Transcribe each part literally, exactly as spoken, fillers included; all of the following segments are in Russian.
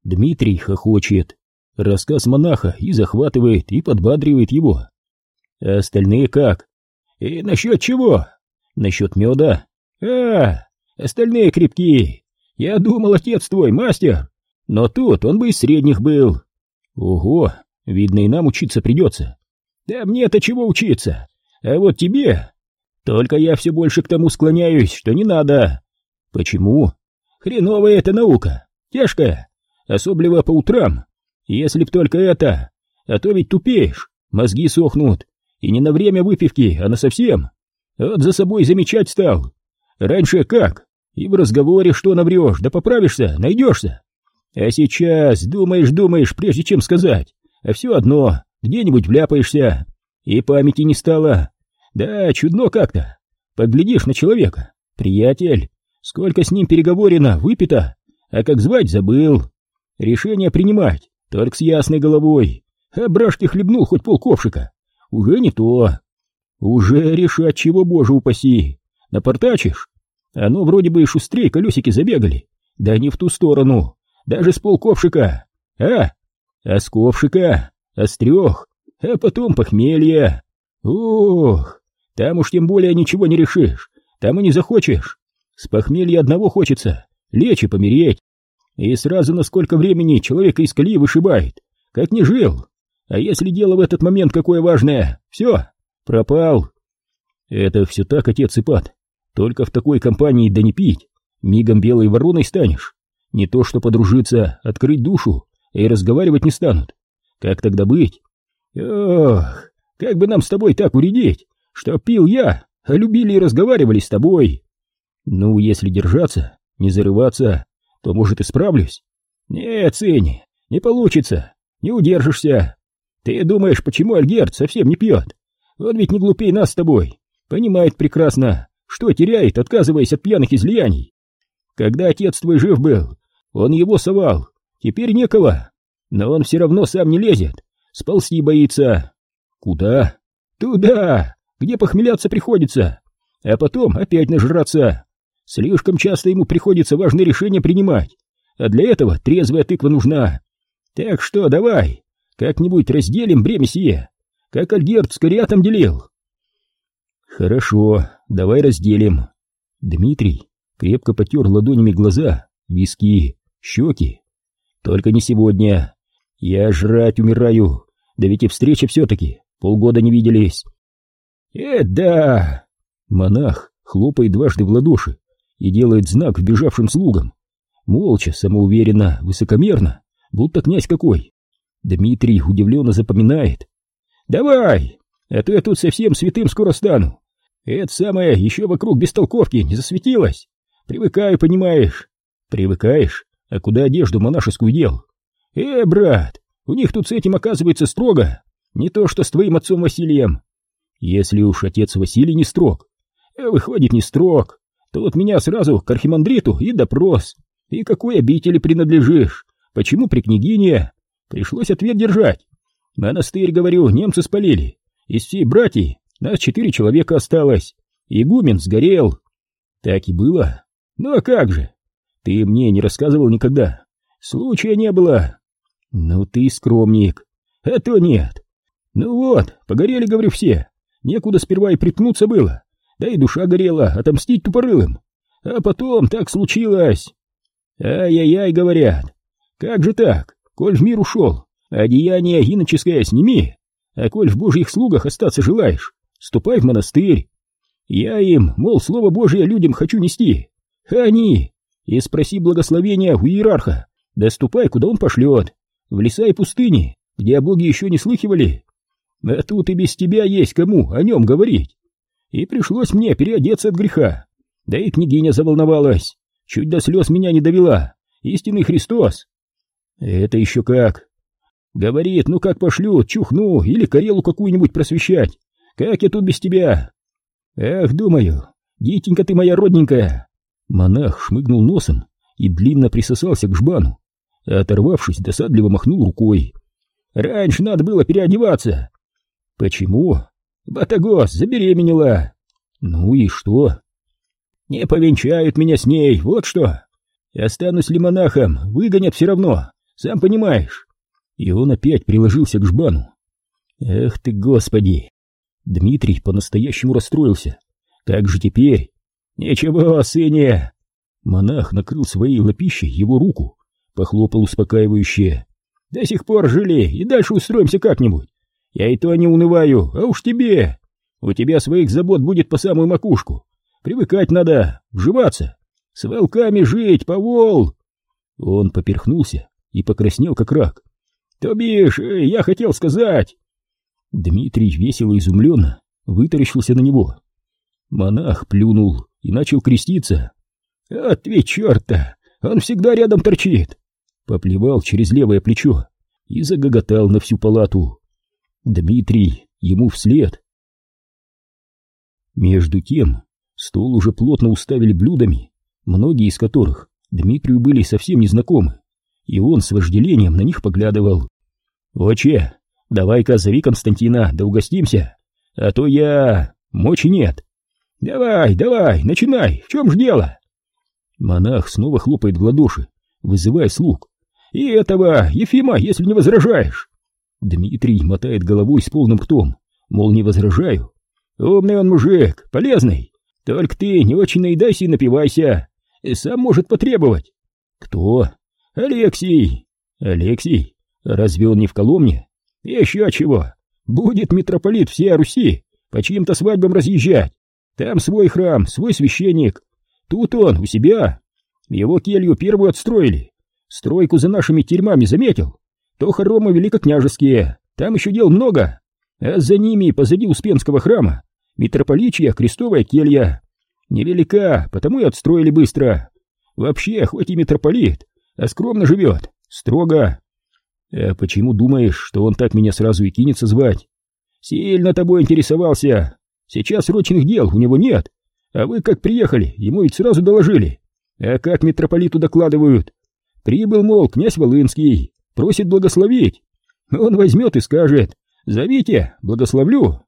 Дмитрий хохочет. Рассказ монаха и захватывает, и подбадривает его. А остальные как? И насчет чего? Насчет меда? А, остальные крепкие. Я думал, отец твой мастер, но тут он бы из средних был. Ого, видно, и нам учиться придется. Да мне-то чего учиться? А вот тебе? Только я все больше к тому склоняюсь, что не надо. Почему? Хреновая эта наука, тяжкая, особливо по утрам. Если б только это, а то ведь тупеешь, мозги сохнут, и не на время выпивки, а насовсем. Вот за собой замечать стал. Раньше как? И в разговоре что наврешь, да поправишься, найдешься. А сейчас думаешь-думаешь, прежде чем сказать, а все одно, где-нибудь вляпаешься, и памяти не стало. Да, чудно как-то. Поглядишь на человека, приятель, сколько с ним переговорено, выпито, а как звать забыл. Решение принимать только с ясной головой, а брашки хлебнул хоть полковшика. Уже не то. Уже решать чего, боже упаси. Напортачишь? Оно вроде бы и шустрее колесики забегали. Да не в ту сторону. Даже с полковшика. А? А с ковшика? А с трех? А потом похмелье. Ох, там уж тем более ничего не решишь. Там и не захочешь. С похмелья одного хочется. Лечь и помереть. И сразу на сколько времени человека из колеи вышибает. Как не жил. А если дело в этот момент какое важное, все, пропал. Это все так, отец Ипат. Только в такой компании да не пить. Мигом белой вороной станешь. Не то что подружиться, открыть душу, и разговаривать не станут. Как тогда быть? Ох, как бы нам с тобой так уредить, что пил я, а любили и разговаривали с тобой. Ну, если держаться, не зарываться, то, может, и справлюсь. Нет, Сыни, не получится, не удержишься. Ты думаешь, почему Альгерд совсем не пьет? Он ведь не глупей нас с тобой, понимает прекрасно, что теряет, отказываясь от пьяных излияний. Когда отец твой жив был, он его совал, теперь некого, но он все равно сам не лезет, сползти боится. Куда? Туда, где похмеляться приходится, а потом опять нажраться. Слишком часто ему приходится важные решения принимать, а для этого трезвая тыква нужна. Так что давай, как-нибудь разделим бремя сие, как Альгерд с Кариатом делил. Хорошо, давай разделим. Дмитрий крепко потер ладонями глаза, виски, щеки. Только не сегодня. Я жрать умираю, да ведь и встреча все-таки, полгода не виделись. Э, да! Монах хлопает дважды в ладоши и делает знак вбежавшим слугам. Молча, самоуверенно, высокомерно, будто князь какой. Дмитрий удивленно запоминает. «Давай, а то я тут совсем святым скоро стану. Это самое еще вокруг бестолковки не засветилось. Привыкаю, понимаешь». «Привыкаешь? А куда одежду монашескую дел?» «Э, брат, у них тут с этим оказывается строго. Не то что с твоим отцом Василием». «Если уж отец Василий не строг». «Э, выходит, не строг. То вот меня сразу к архимандриту и допрос. И какой обители принадлежишь? Почему при княгине?» Пришлось ответ держать. Монастырь, говорю, немцы спалили. Из всей братьи нас четыре человека осталось. Игумен сгорел. Так и было. Ну а как же? Ты мне не рассказывал никогда. Случая не было. Ну ты скромник. А то нет. Ну вот, погорели, говорю, все. Некуда сперва и приткнуться было. Да и душа горела отомстить тупорылым. А потом так случилось. Ай-яй-яй, говорят. Как же так? Коль в мир ушел, а деяние иноческое сними, а коль в божьих слугах остаться желаешь, ступай в монастырь. Я им, мол, слово Божие людям хочу нести, а они, и спроси благословения у иерарха, да ступай, куда он пошлет, в леса и пустыни, где о Боге еще не слыхивали. А тут и без тебя есть кому о нем говорить. И пришлось мне переодеться от греха, да и княгиня заволновалась, чуть до слез меня не довела, истинный Христос. Это еще как. Говорит, ну как пошлют, чухну или Карелу какую-нибудь просвещать. Как я тут без тебя? Эх, думаю, дитенька ты моя родненькая. Монах шмыгнул носом и длинно присосался к жбану, а оторвавшись, досадливо махнул рукой. Раньше надо было переодеваться. Почему? Батагос забеременела. Ну и что? Не повенчают меня с ней, вот что. Останусь ли монахом, выгонят все равно. сам понимаешь. И он опять приложился к жбану. Эх ты, Господи! Дмитрий по-настоящему расстроился. Как же теперь? Ничего, сыне! Монах накрыл своей лапищей его руку, похлопал успокаивающе. До сих пор жили, и дальше устроимся как-нибудь. Я и то не унываю, а уж тебе. У тебя своих забот будет по самую макушку. Привыкать надо, вживаться. С волками жить, повол. Он поперхнулся и покраснел, как рак. То бишь, я хотел сказать... Дмитрий весело и изумленно вытаращился на него. Монах плюнул и начал креститься. «От ведь черта! Он всегда рядом торчит!» Поплевал через левое плечо и загоготал на всю палату. Дмитрий ему вслед. Между тем стол уже плотно уставили блюдами, многие из которых Дмитрию были совсем незнакомы, и он с вожделением на них поглядывал. «Отче, давай-ка зови Константина, да угостимся, а то я... мочи нет». «Давай, давай, начинай, в чем ж дело?» Монах снова хлопает в ладоши, вызывая слуг. «И этого, Ефима, если не возражаешь!» Дмитрий мотает головой с полным ртом, мол, не возражаю. «Умный он мужик, полезный, только ты не очень наедайся и напивайся, и сам может потребовать». «Кто?» «Алексий». «Алексий? Разве он не в Коломне?» «Еще чего, будет митрополит всей Руси по чьим-то свадьбам разъезжать. Там свой храм, свой священник. Тут он, у себя. Его келью первую отстроили. Стройку за нашими тюрьмами заметил. То хоромы великокняжеские, там еще дел много. А за ними, позади Успенского храма, митрополичья крестовая келья. Невелика, потому и отстроили быстро. Вообще, хоть и митрополит, а скромно живет, строго. А почему думаешь, что он так меня сразу и кинется звать? Сильно тобой интересовался. Сейчас срочных дел у него нет. А вы как приехали, ему ведь сразу доложили. А как митрополиту докладывают? Прибыл, мол, князь Волынский, просит благословить. Он возьмет и скажет: зовите, благословлю.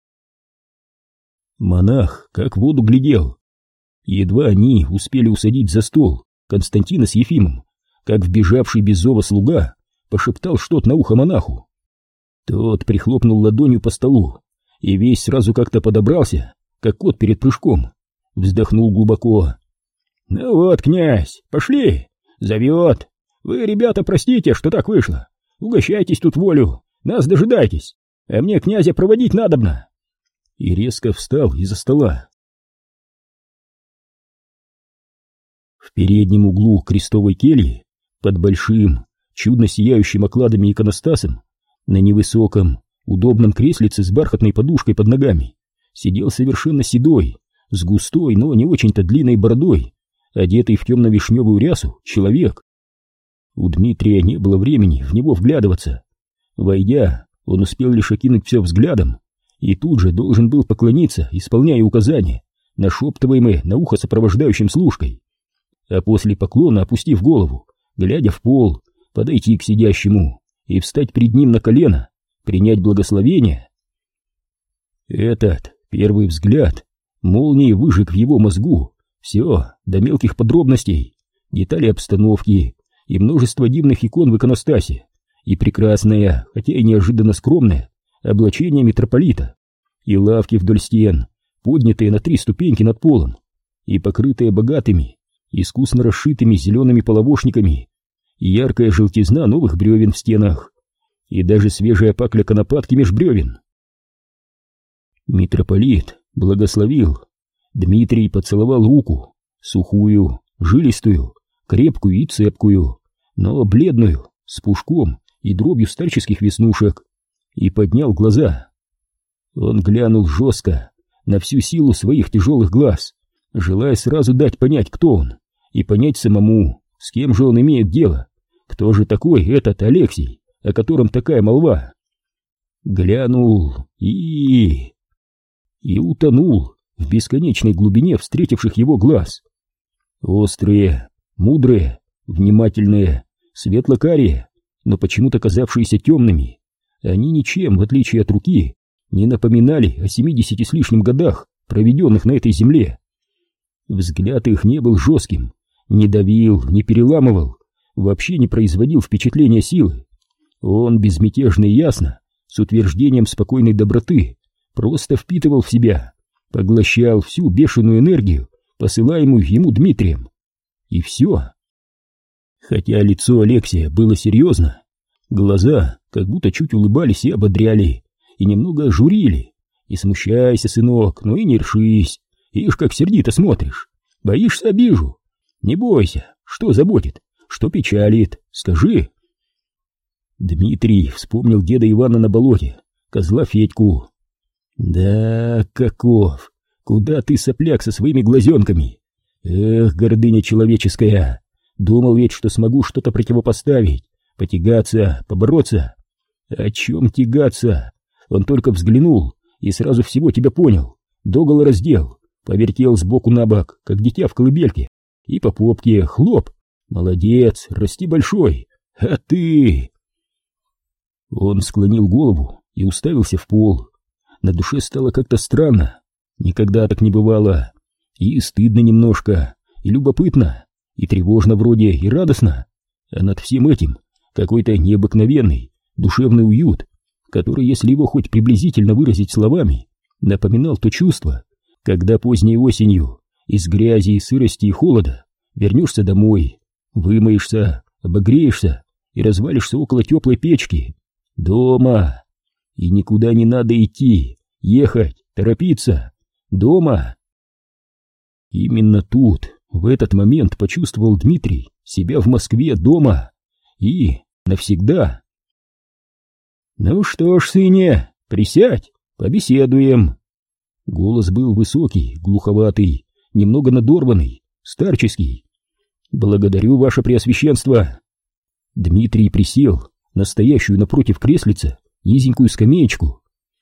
Монах как в воду глядел. Едва они успели усадить за стол Константина с Ефимом, как вбежавший без зова слуга пошептал что-то на ухо монаху. Тот прихлопнул ладонью по столу и весь сразу как-то подобрался, как кот перед прыжком. Вздохнул глубоко. «Ну вот, князь, пошли! Зовет! Вы, ребята, простите, что так вышло. Угощайтесь тут волю, нас дожидайтесь, а мне князя проводить надобно!» И резко встал из-за стола. В переднем углу крестовой кельи, под большим, чудно сияющим окладами иконостасом, на невысоком, удобном креслице с бархатной подушкой под ногами, сидел совершенно седой, с густой, но не очень-то длинной бородой, одетый в темно-вишневую рясу человек. У Дмитрия не было времени в него вглядываться. Войдя, он успел лишь окинуть все взглядом и тут же должен был поклониться, исполняя указания, нашептываемые на ухо сопровождающим служкой. А после поклона, опустив голову, глядя в пол, подойти к сидящему и встать перед ним на колено, принять благословение. Этот первый взгляд молнией выжег в его мозгу все до мелких подробностей, детали обстановки и множество дивных икон в иконостасе, и прекрасное, хотя и неожиданно скромное, облачение митрополита, и лавки вдоль стен, поднятые на три ступеньки над полом, и покрытые богатыми, искусно расшитыми зелеными половошниками, и яркая желтизна новых бревен в стенах, и даже свежая пакля конопатки меж бревен. Митрополит благословил. Дмитрий поцеловал руку, сухую, жилистую, крепкую и цепкую, но бледную, с пушком и дробью старческих веснушек, и поднял глаза. Он глянул жестко, на всю силу своих тяжелых глаз, желая сразу дать понять, кто он, и понять самому, с кем же он имеет дело, кто же такой этот Алексий, о котором такая молва. Глянул и... и утонул в бесконечной глубине встретивших его глаз. Острые, мудрые, внимательные, светло-карие, но почему-то казавшиеся темными, они ничем, в отличие от руки, не напоминали о семидесяти с лишним годах, проведенных на этой земле. Взгляд их не был жестким, не давил, не переламывал, вообще не производил впечатления силы. Он безмятежно и ясно, с утверждением спокойной доброты, просто впитывал в себя, поглощал всю бешеную энергию, посылаемую ему Дмитрием. И все. Хотя лицо Алексея было серьезно, глаза как будто чуть улыбались и ободряли, и немного ожурили. Не смущайся, сынок, ну и не ршись. Ишь, как сердито смотришь. Боишься, обижу? Не бойся. Что заботит? Что печалит? Скажи. Дмитрий вспомнил деда Ивана на болоте, козла Федьку. Да, каков! Куда ты, сопляк, со своими глазенками? Эх, гордыня человеческая! Думал ведь, что смогу что-то противопоставить, потягаться, побороться. О чем тягаться? Он только взглянул и сразу всего тебя понял. Догола раздел, повертел сбоку на бок, как дитя в колыбельке, и по попке хлоп. Молодец, расти большой. А ты... Он склонил голову и уставился в пол. На душе стало как-то странно. Никогда так не бывало. И стыдно немножко, и любопытно, и тревожно вроде, и радостно. А над всем этим какой-то необыкновенный душевный уют, который, если его хоть приблизительно выразить словами, напоминал то чувство, когда поздней осенью из грязи, сырости и холода вернешься домой, вымоешься, обогреешься и развалишься около теплой печки. Дома. И никуда не надо идти, ехать, торопиться. Дома. Именно тут, в этот момент, почувствовал Дмитрий себя в Москве дома. И навсегда. Ну что ж, сыне, присядь, побеседуем. Голос был высокий, глуховатый, немного надорванный, старческий. Благодарю, ваше преосвященство. Дмитрий присел на стоящую напротив креслица низенькую скамеечку.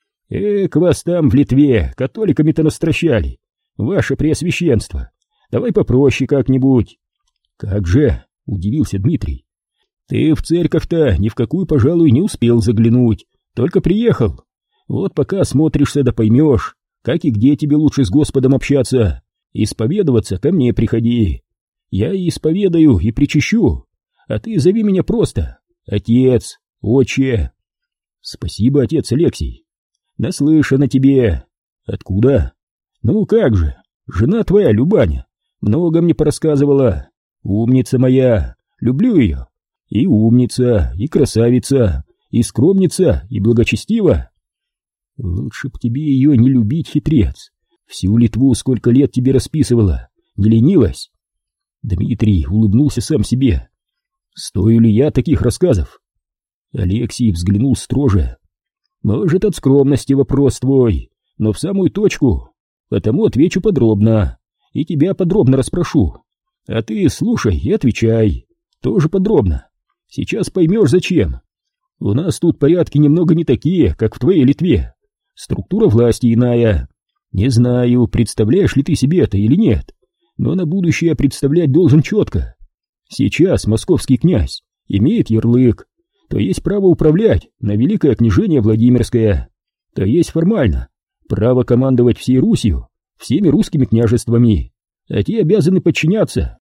Эк, вас там в Литве католиками-то настращали, ваше преосвященство. Давай попроще как-нибудь. Как же, удивился Дмитрий. Ты в церковь-то ни в какую, пожалуй, не успел заглянуть, только приехал. Вот пока смотришься да поймешь, как и где тебе лучше с Господом общаться. Исповедоваться ко мне приходи. Я и исповедаю, и причащу, а ты зови меня просто отец, отче. Спасибо, отец Алексий. Наслышано тебе. Откуда? Ну как же, жена твоя, Любаня, много мне порассказывала. Умница моя, люблю ее. И умница, и красавица, и скромница, и благочестива. Лучше б тебе ее не любить, хитрец. Всю Литву сколько лет тебе расписывала, не ленилась. Дмитрий улыбнулся сам себе. Стою ли я таких рассказов? Алексей взглянул строже. Может, от скромности вопрос твой, но в самую точку, потому отвечу подробно, и тебя подробно расспрошу. А ты слушай и отвечай, тоже подробно. Сейчас поймешь, зачем. У нас тут порядки немного не такие, как в твоей Литве. Структура власти иная. Не знаю, представляешь ли ты себе это или нет, но на будущее представлять должен четко. Сейчас московский князь имеет ярлык, то есть право управлять на Великое княжение Владимирское, то есть формально право командовать всей Русью, всеми русскими княжествами, а те обязаны подчиняться.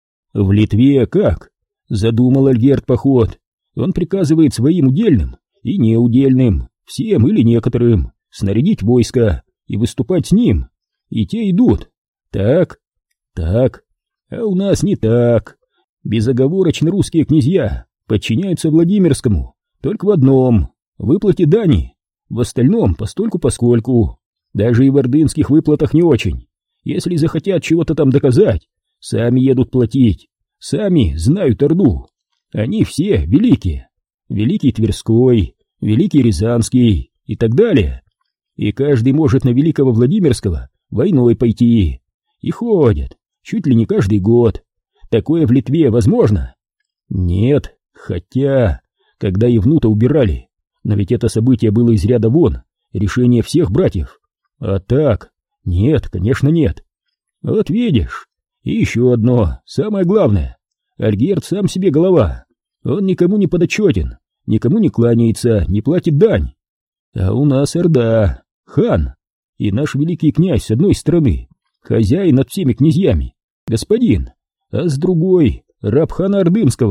В Литве как? Задумал Альгерд поход. Он приказывает своим удельным и неудельным, всем или некоторым, снарядить войско и выступать с ним. И те идут. Так, так. А у нас не так. Безоговорочно русские князья подчиняются Владимирскому только в одном — выплате дани. В остальном постольку-поскольку. Даже и в ордынских выплатах не очень. Если захотят чего-то там доказать, сами едут платить. Сами знают Орду. Они все великие. Великий Тверской, Великий Рязанский и так далее. И каждый может на Великого Владимирского войной пойти. И ходят, чуть ли не каждый год. Такое в Литве возможно? Нет, хотя, когда Евнута убирали, но ведь это событие было из ряда вон, решение всех братьев. А так, нет, конечно нет. Вот видишь, и еще одно, самое главное. Альгерд сам себе голова. Он никому не подотчетен, никому не кланяется, не платит дань. А у нас Орда, хан, и наш великий князь с одной стороны, хозяин над всеми князьями, господин, а с другой раб хана Ордынского,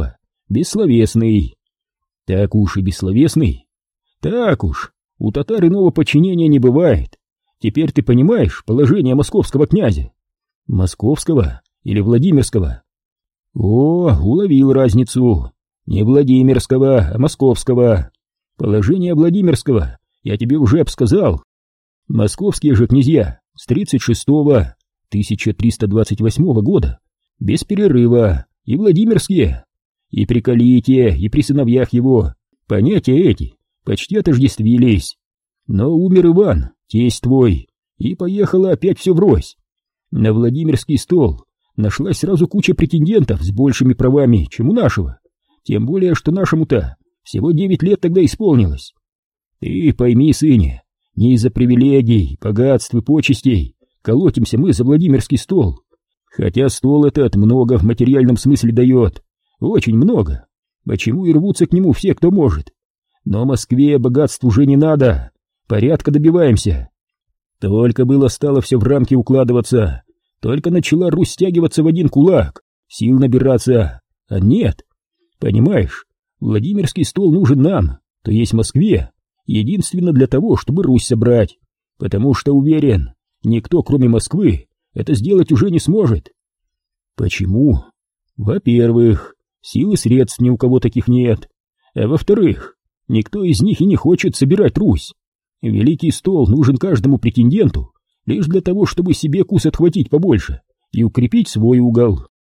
бессловесный. Так уж и бессловесный. Так уж, у татар иного подчинения не бывает. Теперь ты понимаешь положение московского князя? Московского или Владимирского? О, уловил разницу. Не Владимирского, а московского. Положение Владимирского я тебе уже обсказал. Московские же князья с тридцать шестого тысяча триста двадцать восьмого года без перерыва, и Владимирские, и при Калите, и при сыновьях его понятия эти почти отождествились. Но умер Иван, тесть твой, и поехало опять все врозь. На Владимирский стол нашлась сразу куча претендентов с большими правами, чем у нашего, тем более, что нашему-то всего девять лет тогда исполнилось. Ты пойми, сыне, не из-за привилегий, богатств и почестей колотимся мы за Владимирский стол, хотя стол этот много в материальном смысле дает, очень много, почему и рвутся к нему все, кто может. Но Москве богатств уже не надо, порядка добиваемся. Только было стало все в рамки укладываться, только начала Русь стягиваться в один кулак, сил набираться, а нет. Понимаешь, Владимирский стол нужен нам, то есть Москве, единственно для того, чтобы Русь собрать, потому что, уверен, никто, кроме Москвы, это сделать уже не сможет. Почему? Во-первых, сил и средств ни у кого таких нет, а во-вторых, никто из них и не хочет собирать Русь. Великий стол нужен каждому претенденту лишь для того, чтобы себе кус отхватить побольше и укрепить свой угол.